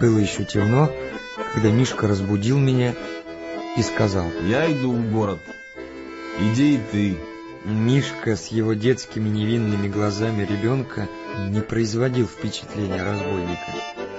Было еще темно, когда Мишка разбудил меня и сказал: «Я иду в город. Иди и ты». Мишка с его детскими невинными глазами ребенка не производил впечатления разбойника.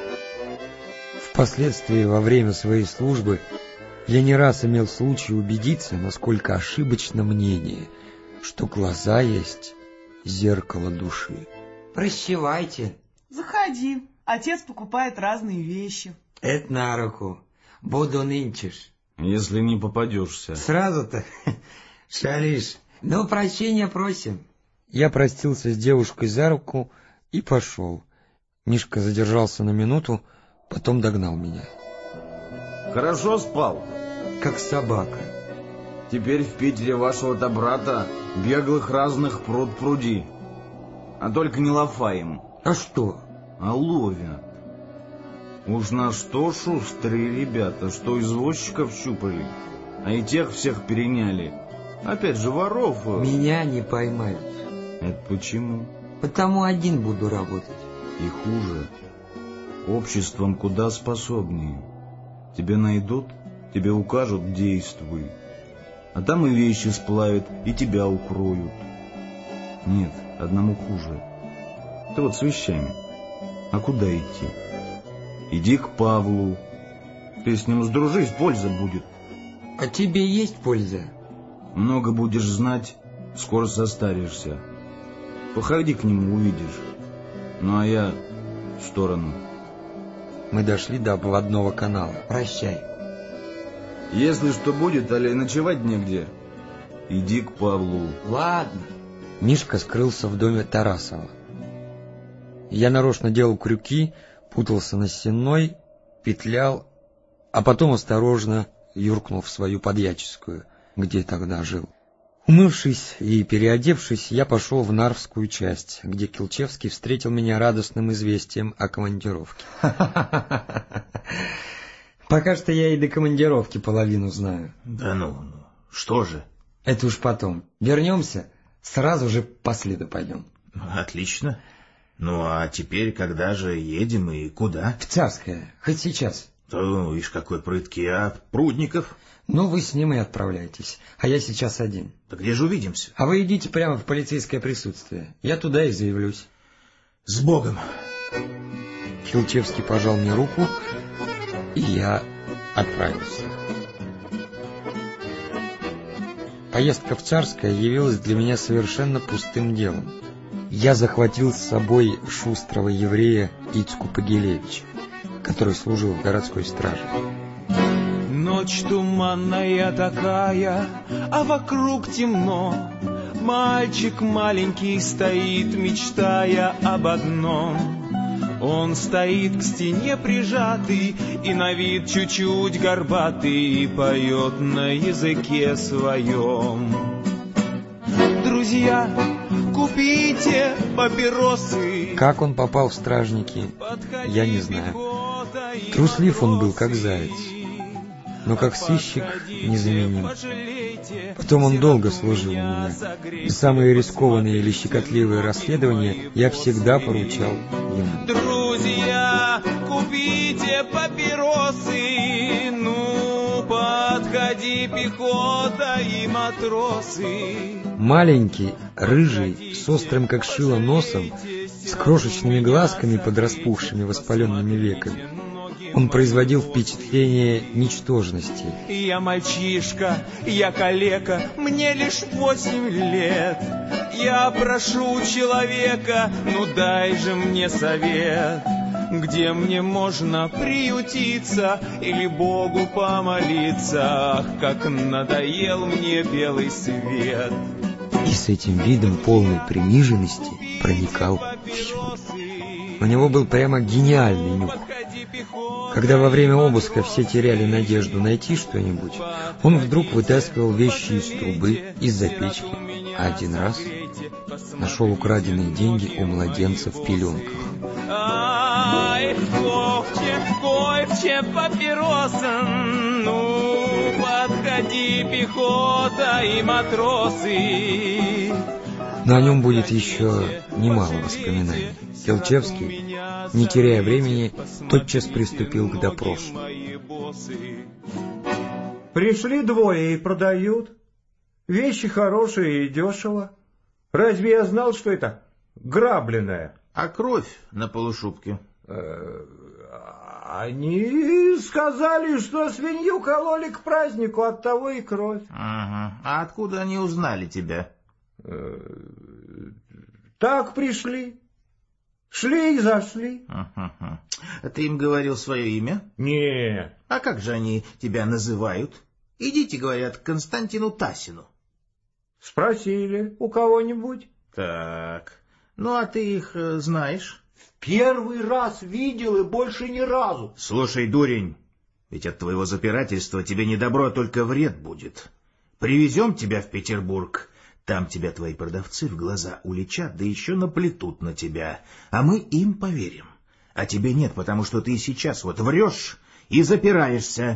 Впоследствии, во время своей службы, я не раз имел случай убедиться, насколько ошибочно мнение, что глаза есть зеркало души. Прощевайте. Заходи. Отец покупает разные вещи. Это на руку. Буду нынчешь. Если не попадешься. Сразу-то шалишь. Ну, прощения просим. Я простился с девушкой за руку и пошел. Мишка задержался на минуту, потом догнал меня. Хорошо спал? Как собака. Теперь в Питере вашего-то брата беглых разных пруд-пруди. А только не лафаем. А что? А ловят. Уж на что шустрые ребята, что извозчиков щупали, а и тех всех переняли. Опять же воров. Меня не поймают. Это почему? Потому один буду работать. И хуже. Обществом куда способнее. Тебя найдут, тебе укажут, действуй. А там и вещи сплавят, и тебя укроют. Нет, одному хуже. Ты вот с вещами. А куда идти? Иди к Павлу. Ты с ним сдружись, польза будет. А тебе есть польза? Много будешь знать, скоро состаришься. Походи к нему, увидишь. Ну а я в сторону. Мы дошли до обводного канала. Прощай. Если что будет, али ночевать негде, иди к Павлу. Ладно. Мишка скрылся в доме Тарасова. Я нарочно делал крюки, путался на сенной, петлял, а потом осторожно юркнул в свою подьяческую, где тогда жил. Умывшись и переодевшись, я пошел в Нарвскую часть, где Килчевский встретил меня радостным известием о командировке. Пока что я и до командировки половину знаю. Да ну, что же? Это уж потом. Вернемся, сразу же по следу пойдем. Отлично. Ну, а теперь когда же едем и куда? В Царское, хоть сейчас. То, ишь, какой прыткий, а Прудников? Ну, вы с ним и отправляйтесь, а я сейчас один. Да где же увидимся? А вы идите прямо в полицейское присутствие. Я туда и заявлюсь. С Богом! Килчевский пожал мне руку, и я отправился. Поездка в Царское явилась для меня совершенно пустым делом. Я захватил с собой шустрого еврея Ицку Погилевича, который служил в городской страже. Ночь туманная такая, а вокруг темно. Мальчик маленький стоит, мечтая об одном. Он стоит к стене прижатый и на вид чуть-чуть горбатый, и поет на языке своем. Друзья, купите папиросы. Как он попал в стражники, я не знаю. Труслив он был, как заяц, но как сыщик незаменим. Потом он долго служил у меня, и самые рискованные или щекотливые расследования я всегда поручал ему. Друзья, купите папиросы, ну, подходи, пехота и матросы. Маленький, рыжий, с острым как шило носом, с крошечными глазками под распухшими воспаленными веками. Он производил впечатление ничтожности. Я мальчишка, я калека, мне лишь 8 лет. Я прошу человека, ну дай же мне совет. Где мне можно приютиться или Богу помолиться? Ах, как надоел мне белый свет. И с этим видом полной приниженности проникал в щель. У него был прямо гениальный нюх. Когда во время обыска все теряли надежду найти что-нибудь, он вдруг вытаскивал вещи из трубы, из-за печки, а один раз нашел украденные деньги у младенца в пеленках. Ай, ковче, папиросом, ну, подходи, пехота и матросы. Но о нем будет еще немало воспоминаний. Килчевский Не теряя времени, тотчас приступил к допросу. Пришли двое и продают. Вещи хорошие и дешево. Разве я знал, что это грабленное? А кровь на полушубке? Они сказали, что свинью кололи к празднику, оттого и кровь. Ага. А откуда они узнали тебя? Так пришли. Шли и зашли. Ага. А ты им говорил свое имя? Нет. А как же они тебя называют? Идите, говорят, к Константину Тасину. Спросили у кого-нибудь. Так. Ну, а ты их знаешь? Первый раз видел и больше ни разу. Слушай, дурень, ведь от твоего запирательства тебе не добро, а только вред будет. Привезем тебя в Петербург, там тебя твои продавцы в глаза уличат, да еще наплетут на тебя, а мы им поверим. А тебе нет, потому что ты сейчас вот врешь и запираешься.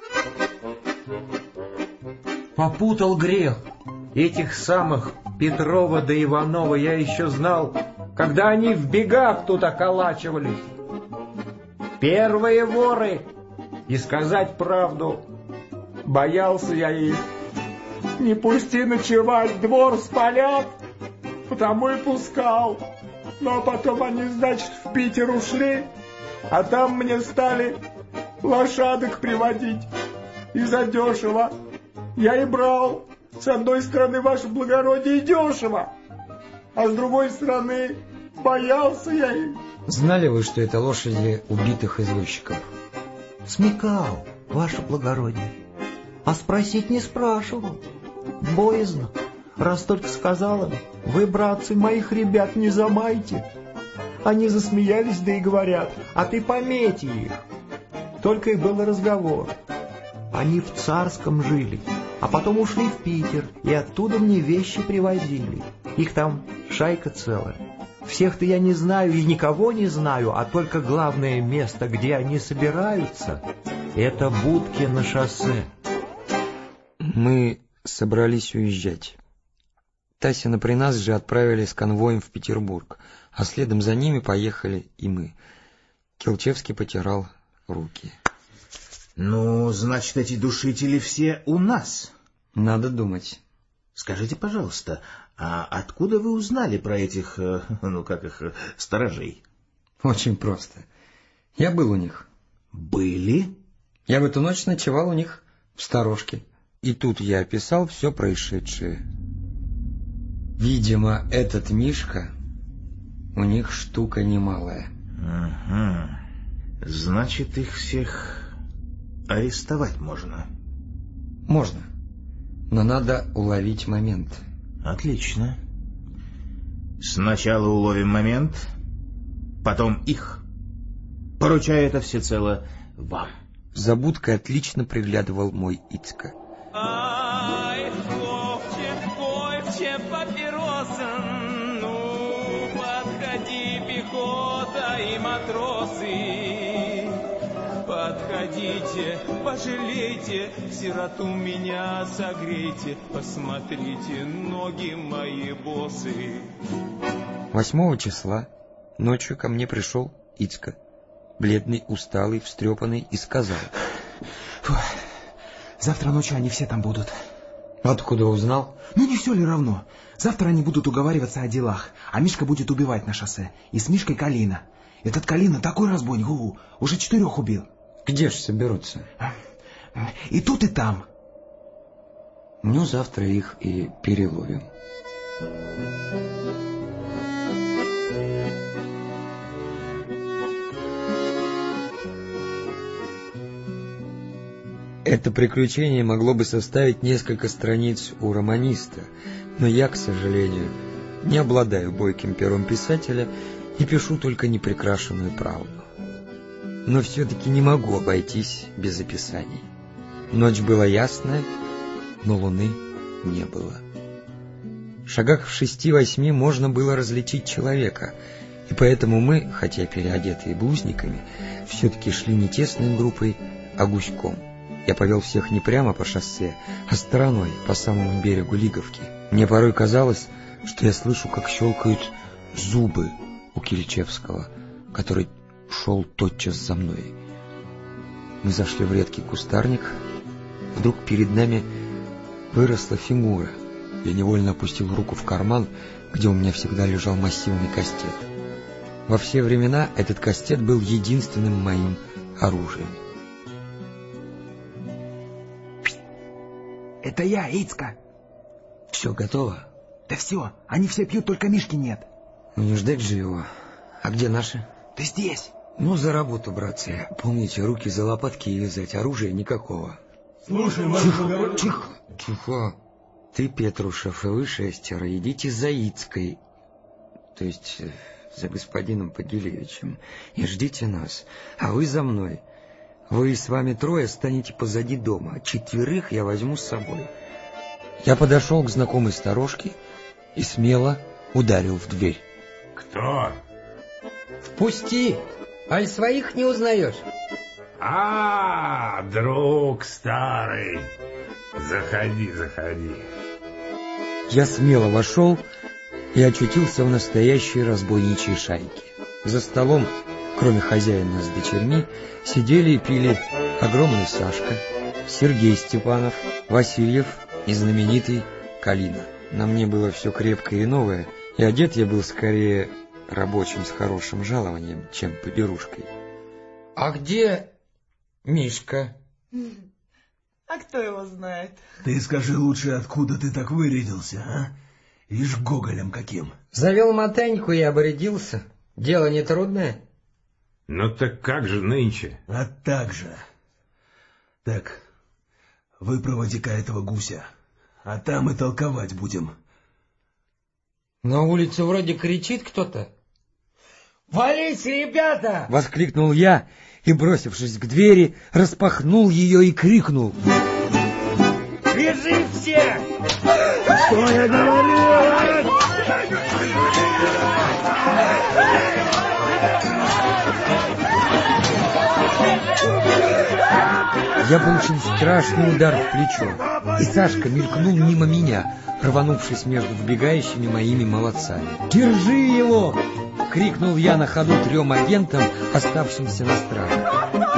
Попутал грех. Этих самых Петрова да Иванова я еще знал, когда они в бегах тут околачивались. Первые воры. И сказать правду, боялся я их. Не пусти ночевать, двор спалят, потому и пускал. Ну а потом они, значит, в Питер ушли, а там мне стали лошадок приводить. И задешево. Я и брал. С одной стороны, ваше благородие, дешево, а с другой стороны, боялся я их. Знали вы, что это лошади убитых извозчиков? Смекал, ваше благородие, а спросить не спрашивал. Боязно. Раз только сказала, вы, братцы, моих ребят не замайте. Они засмеялись, да и говорят, а ты помети их. Только и был разговор. Они в Царском жили, а потом ушли в Питер, и оттуда мне вещи привозили. Их там шайка целая. Всех-то я не знаю и никого не знаю, а только главное место, где они собираются, это будки на шоссе. Мы собрались уезжать. Тасина при нас же отправили с конвоем в Петербург, а следом за ними поехали и мы. Келчевский потирал руки. Ну, значит, эти душители все у нас. Надо думать. Скажите, пожалуйста, а откуда вы узнали про этих, сторожей? Очень просто. Я был у них. Были? Я в эту ночь ночевал у них в сторожке. И тут я описал все происшедшее. Видимо, этот Мишка у них штука немалая. Ага. Значит, их всех арестовать можно? Можно. Но надо уловить момент. Отлично. Сначала уловим момент, потом их. Поручаю это всецело вам. За будкой отлично приглядывал мой Ицка. Ай, хлопче, папиросан, ну, подходи, пехота и матросы. Подходите, пожалейте, сироту меня согрейте, посмотрите, ноги мои босы. 8 числа ночью ко мне пришел Ицка, бледный, усталый, встрепанный, и сказал: завтра ночью они все там будут. Откуда узнал? Ну не все ли равно? Завтра они будут уговариваться о делах, а Мишка будет убивать на шоссе. И с Мишкой Калина. Этот Калина такой разбойник, уже 4 убил. Где ж соберутся? И тут, и там. Ну, завтра их и переловим. Это приключение могло бы составить несколько страниц у романиста, но я, к сожалению, не обладаю бойким пером писателя и пишу только неприкрашенную правду. Но все-таки не могу обойтись без описаний. Ночь была ясная, но луны не было. В шагах в 6-8 можно было различить человека, и поэтому мы, хотя переодетые блузниками, все-таки шли не тесной группой, а гуськом. Я повел всех не прямо по шоссе, а стороной, по самому берегу Лиговки. Мне порой казалось, что я слышу, как щелкают зубы у Кильчевского, который шел тотчас за мной. Мы зашли в редкий кустарник. Вдруг перед нами выросла фигура. Я невольно опустил руку в карман, где у меня всегда лежал массивный кастет. Во все времена этот кастет был единственным моим оружием. Это я, Ицка. Все готово? Да все, они все пьют, только Мишки нет. Ну не ждать же его. А где наши? Ты здесь. Ну, за работу, братцы. Помните, руки за лопатки и вязать. Оружия никакого. Слушай, Тихо, тихо. Ты, Петрушев, и вы, 6, идите за Ицкой, то есть за господином Погилевичем, и ждите нас. А вы за мной. Вы с вами 3 станете позади дома. 4 я возьму с собой. Я подошел к знакомой сторожке и смело ударил в дверь. Кто? Впусти, аль своих не узнаешь? А, друг старый. Заходи, заходи. Я смело вошел и очутился в настоящей разбойничьей шайке. За столом, кроме хозяина с дочерьми, сидели и пили огромный Сашка, Сергей Степанов, Васильев и знаменитый Калина. На мне было все крепкое и новое, и одет я был скорее рабочим с хорошим жалованием, чем поберушкой. — А где Мишка? А кто его знает? Ты скажи лучше, откуда ты так вырядился, а? Ишь, гоголем каким. Завел мотаньку и обрядился. Дело нетрудное. Ну так как же нынче? А так же. Так, выпроводи-ка этого гуся, а там и толковать будем. На улице вроде кричит кто-то. «Вались, ребята!» — воскликнул я и, бросившись к двери, распахнул ее и крикнул: «Бежим все!» Что я говорю? Я получил страшный удар в плечо, и Сашка мелькнул мимо меня, рванувшись между вбегающими моими молодцами. «Держи его!» — крикнул я на ходу 3 агентам, оставшимся на страже.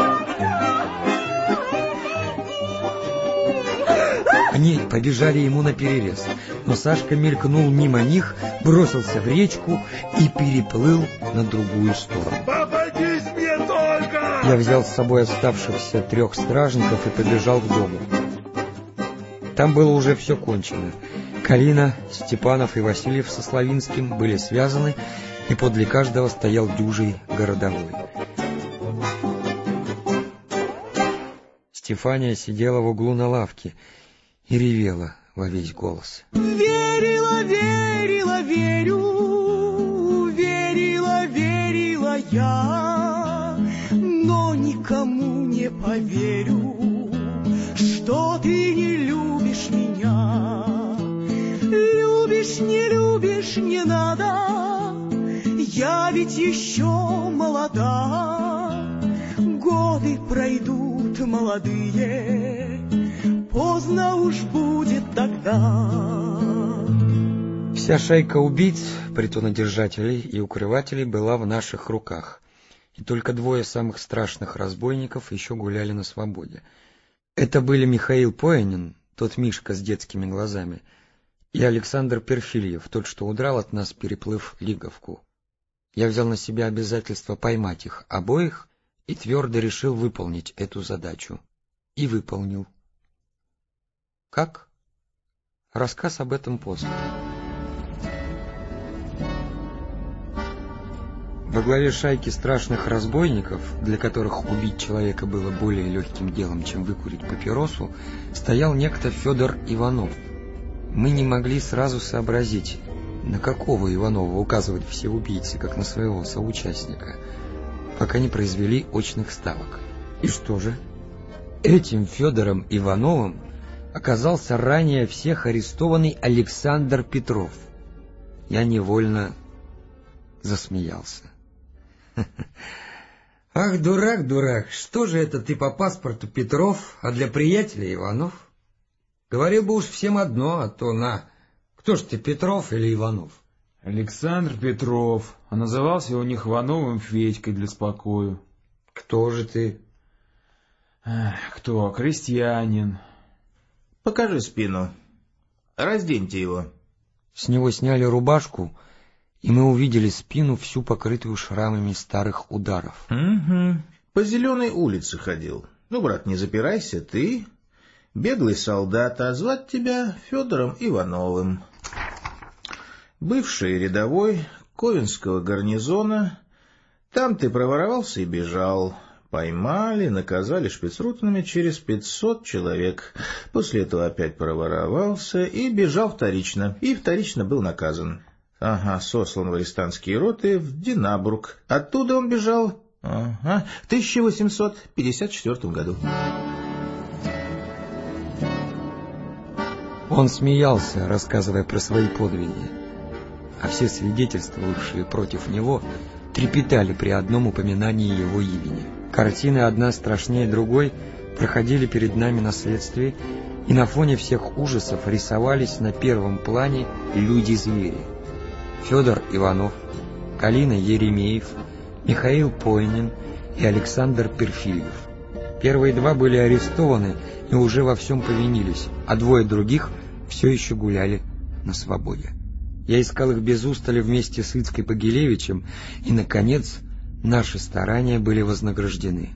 Они побежали ему наперерез, но Сашка мелькнул мимо них, бросился в речку и переплыл на другую сторону. Попадись мне только! Я взял с собой оставшихся 3 стражников и побежал к дому. Там было уже все кончено. Калина, Степанов и Васильев со Славинским были связаны, и подле каждого стоял дюжий городовой. Стефания сидела в углу на лавке и ревела во весь голос. Верила, верила, верю, верила, верила я, но никому не поверю, что ты не любишь меня. Любишь, не надо, я ведь еще молода. Годы пройдут молодые, поздно уж будет тогда. Вся шайка убийц, притонодержателей и укрывателей была в наших руках, и только 2 самых страшных разбойников еще гуляли на свободе. Это были Михаил Поянин, тот Мишка с детскими глазами, и Александр Перфильев, тот, что удрал от нас, переплыв Лиговку. Я взял на себя обязательство поймать их обоих и твердо решил выполнить эту задачу. И выполнил. Как? Рассказ об этом после. Во главе шайки страшных разбойников, для которых убить человека было более легким делом, чем выкурить папиросу, стоял некто Федор Иванов. Мы не могли сразу сообразить, на какого Иванова указывать все убийцы, как на своего соучастника, пока не произвели очных ставок. И что же? Этим Федором Ивановым оказался ранее всех арестованный Александр Петров. Я невольно засмеялся. Ах, дурак, дурак, что же это ты по паспорту Петров, а для приятеля Иванов? Говорил бы уж всем одно, а то на... Кто ж ты, Петров или Иванов? Александр Петров, а назывался у них Ивановым Федькой для спокою. Кто же ты? Кто? Крестьянин. Покажи спину. Разденьте его. С него сняли рубашку, и мы увидели спину, всю покрытую шрамами старых ударов. Угу. По Зеленой улице ходил. Ну, брат, не запирайся, ты беглый солдат, а звать тебя Федором Ивановым. Бывший рядовой Ковенского гарнизона. Там ты проворовался и бежал. Поймали, наказали шпицрутами через 500 человек. После этого опять проворовался и бежал вторично. И вторично был наказан. Ага, сослан в арестантские роты в Динабург. Оттуда он бежал в 1854 году. Он смеялся, рассказывая про свои подвиги, а все свидетельствовавшие против него трепетали при одном упоминании его имени. Картины, одна страшнее другой, проходили перед нами на следствии, и на фоне всех ужасов рисовались на первом плане люди-звери. Федор Иванов, Калина Еремеев, Михаил Пойнин и Александр Перфильев. Первые два были арестованы и уже во всем повинились, а двое других все еще гуляли на свободе. Я искал их без устали вместе с Ицкой Погилевичем, и, наконец, наши старания были вознаграждены.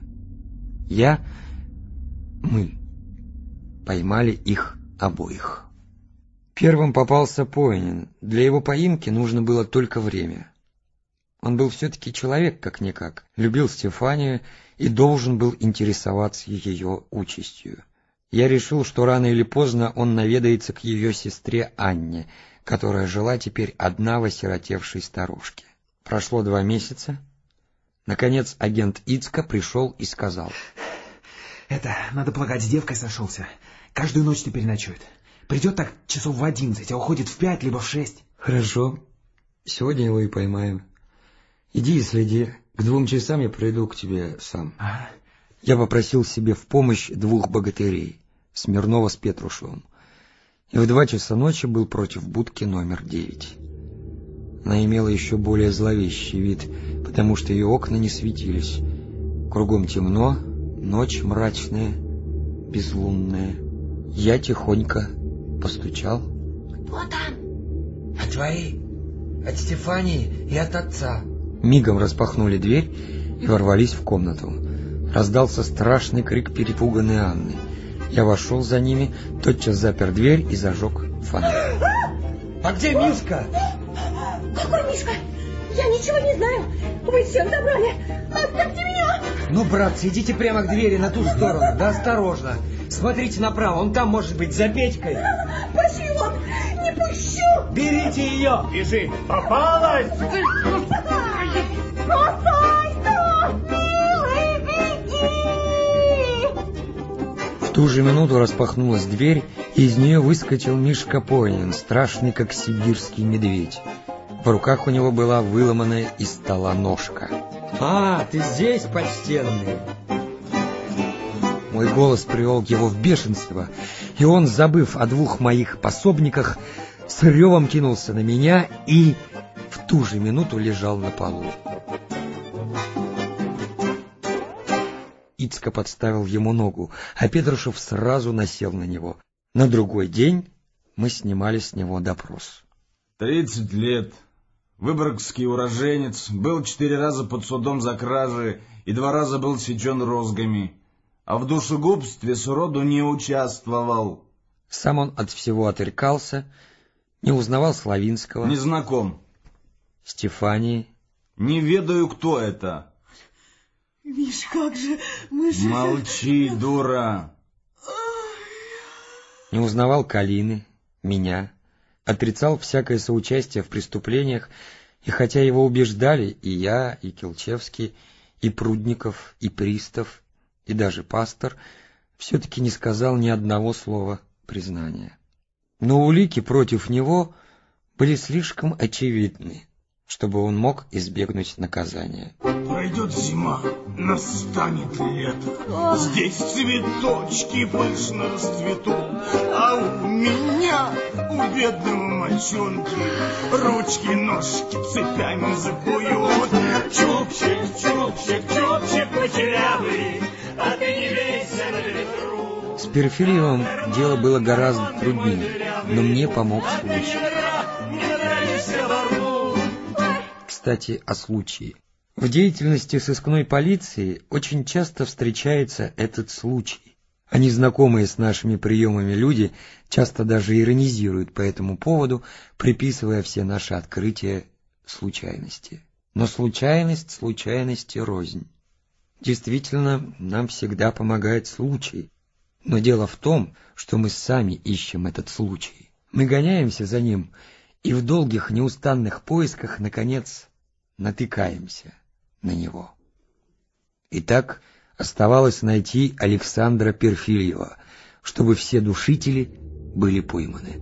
Мы поймали их обоих. Первым попался Пойнин. Для его поимки нужно было только время. Он был все-таки человек, как-никак, любил Стефанию и должен был интересоваться ее участью. Я решил, что рано или поздно он наведается к ее сестре Анне, которая жила теперь одна в осиротевшей сторожке. Прошло 2 месяца. Наконец агент Ицка пришел и сказал: Надо полагать, с девкой сошелся. Каждую ночь теперь ночует. Придет так часов в 11, а уходит в 5, либо в 6. Хорошо, сегодня его и поймаем. Иди и следи, к 2 часам я приду к тебе сам. Ага. Я попросил себе в помощь 2 богатырей, Смирнова с Петрушевым, и в 2 часа ночи был против будки номер 9. Она имела еще более зловещий вид, потому что ее окна не светились. Кругом темно, ночь мрачная, безлунная. Я тихонько постучал. Кто там? От твоей, от Стефании и от отца. Мигом распахнули дверь и ворвались в комнату. Раздался страшный крик перепуганной Анны. Я вошел за ними, тотчас запер дверь и зажег фонарь. А где Мишка? Какой Мишка? Я ничего не знаю. Вы всех забрали. Оставьте меня. Ну, братцы, идите прямо к двери на ту сторону. Да осторожно. Смотрите направо, он там может быть за Петькой. Пошли вон, не пущу. Берите ее. Бежи. Попалась. Постой, милый, беги. В ту же минуту распахнулась дверь, и из нее выскочил Мишка Пойнин, страшный, как сибирский медведь. В руках у него была выломанная из стола ножка. А, ты здесь, почтенный? Мой голос привел его в бешенство, и он, забыв о 2 моих пособниках, с ревом кинулся на меня и в ту же минуту лежал на полу. Ицка подставил ему ногу, а Петрушев сразу насел на него. На другой день мы снимали с него допрос. 30 лет. Выборгский уроженец. Был 4 раза под судом за кражи и 2 раза был сечен розгами. А в душегубстве сроду не участвовал. Сам он от всего отрекался, не узнавал Славинского. Не знаком. Стефании. Не ведаю, кто это. Миш, как же, мы же... Молчи, дура. Не узнавал Калины, меня, отрицал всякое соучастие в преступлениях, и хотя его убеждали и я, и Келчевский, и Прудников, и Пристав, и даже пастор, все-таки не сказал ни одного слова признания. Но улики против него были слишком очевидны. чтобы он мог избегнуть наказания. Пройдет зима, настанет лето. Здесь цветочки пышно расцветут. А у меня, у бедного мальчонки, ручки, ножки цепями закуют. Чупчик, чупчик, чупчик кучерявый, а ты не вейся на ветру. С Перфильевым дело было гораздо труднее, но мне помог случай. Кстати, о случае. В деятельности сыскной полиции очень часто встречается этот случай. А незнакомые с нашими приемами люди часто даже иронизируют по этому поводу, приписывая все наши открытия случайности. Но случайность случайности рознь. Действительно, нам всегда помогает случай. Но дело в том, что мы сами ищем этот случай. Мы гоняемся за ним и в долгих неустанных поисках, наконец, натыкаемся на него. Итак, оставалось найти Александра Перфильева, чтобы все душители были пойманы.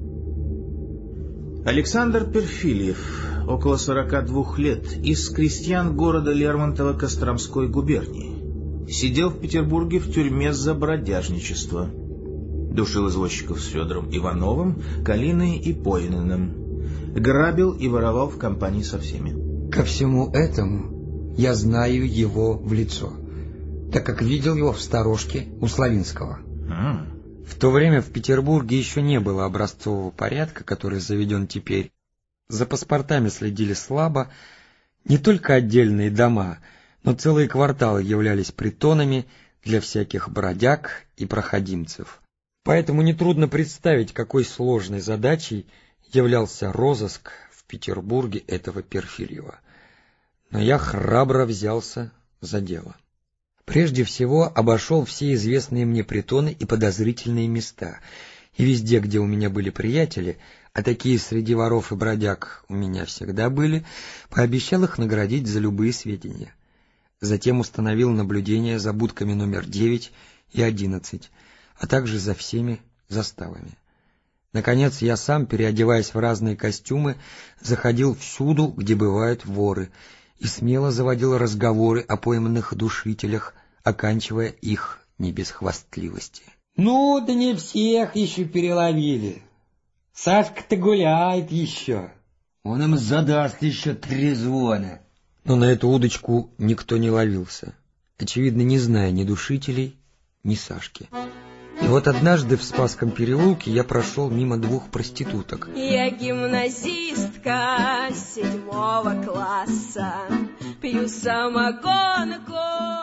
Александр Перфильев, около 42 лет, из крестьян города Лермонтова Костромской губернии. Сидел в Петербурге в тюрьме за бродяжничество. Душил извозчиков с Федором Ивановым, Калиной и Поининым. Грабил и воровал в компании со всеми. Ко всему этому я знаю его в лицо, так как видел его в сторожке у Славинского. В то время в Петербурге еще не было образцового порядка, который заведен теперь. За паспортами следили слабо. Не только отдельные дома, но целые кварталы являлись притонами для всяких бродяг и проходимцев. Поэтому нетрудно представить, какой сложной задачей являлся розыск в Петербурге этого Перфильева. Но я храбро взялся за дело. Прежде всего обошел все известные мне притоны и подозрительные места, и везде, где у меня были приятели, а такие среди воров и бродяг у меня всегда были, пообещал их наградить за любые сведения. Затем установил наблюдение за будками номер 9 и 11, а также за всеми заставами. Наконец, я сам, переодеваясь в разные костюмы, заходил всюду, где бывают воры, и смело заводил разговоры о пойманных душителях, оканчивая их не без хвастливости. Ну, да не всех еще переловили. Сашка-то гуляет еще. Он им задаст еще трезвона. Но на эту удочку никто не ловился, очевидно, не зная ни душителей, ни Сашки. И вот однажды в Спасском переулке я прошел мимо 2 проституток. Я гимназистка 7 класса, пью самогонку